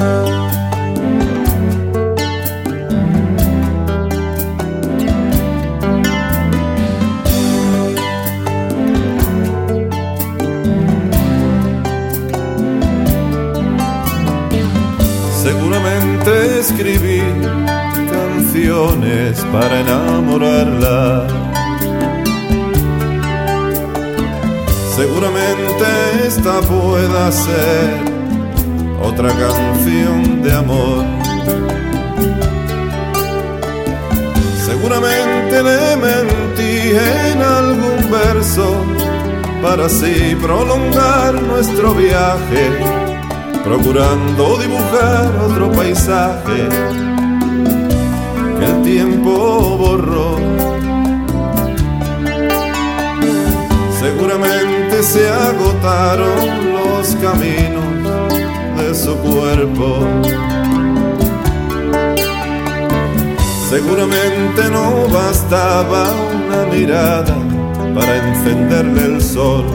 Seguramente escribí canciones para enamorarla. Seguramente esta pueda ser otra canción de amor. Seguramente le mentí en algún verso para así prolongar nuestro viaje, procurando dibujar otro paisaje que el tiempo borró. Seguramente se agotaron los caminos de su cuerpo. Seguramente no bastaba una mirada para encenderle el sol.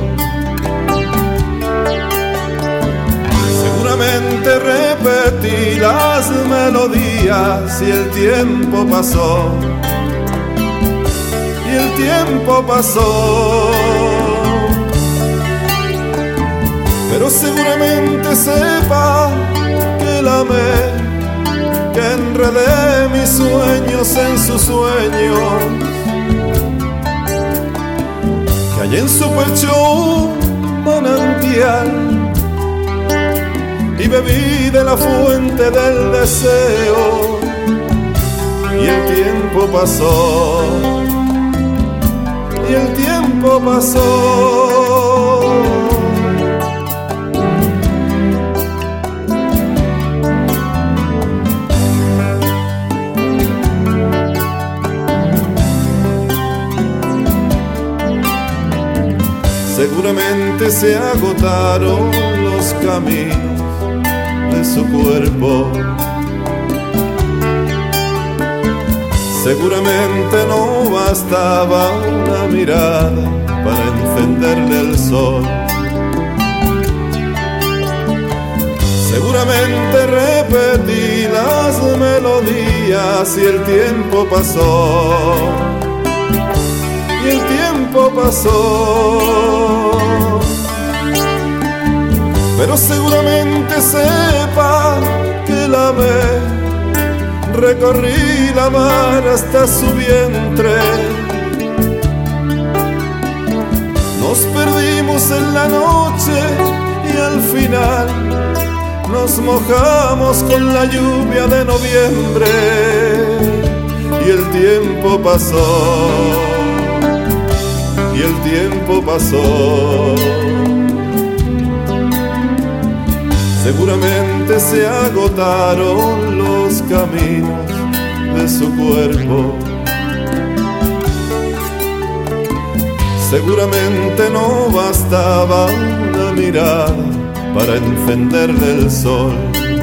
Seguramente repetí las melodías y el tiempo pasó. Y el tiempo pasó. Pero seguramente sepa que la amé, que enredé mis sueños en sus sueños, que hay en su pecho un manantial y bebí de la fuente del deseo. Y el tiempo pasó, y el tiempo pasó. Seguramente se agotaron los caminos de su cuerpo. Seguramente no bastaba una mirada para encenderle el sol. Seguramente repetí las melodías y el tiempo pasó. Y el tiempo pasó. Pero seguramente sepa que la amé, recorrí la mar hasta su vientre. Nos perdimos en la noche y al final nos mojamos con la lluvia de noviembre. Y el tiempo pasó, y el tiempo pasó. Seguramente se agotaron los caminos de su cuerpo. Seguramente no bastaba una mirada para encenderle el sol.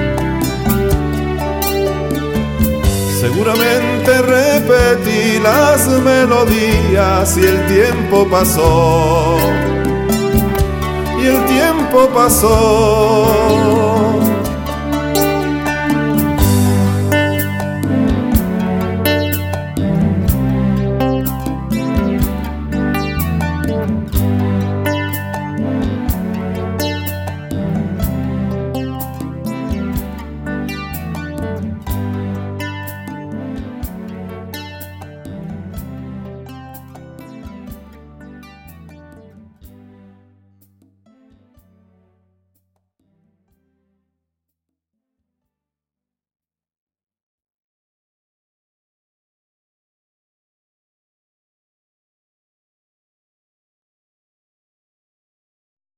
Seguramente repetí las melodías y el tiempo pasó. Y el tiempo pasó.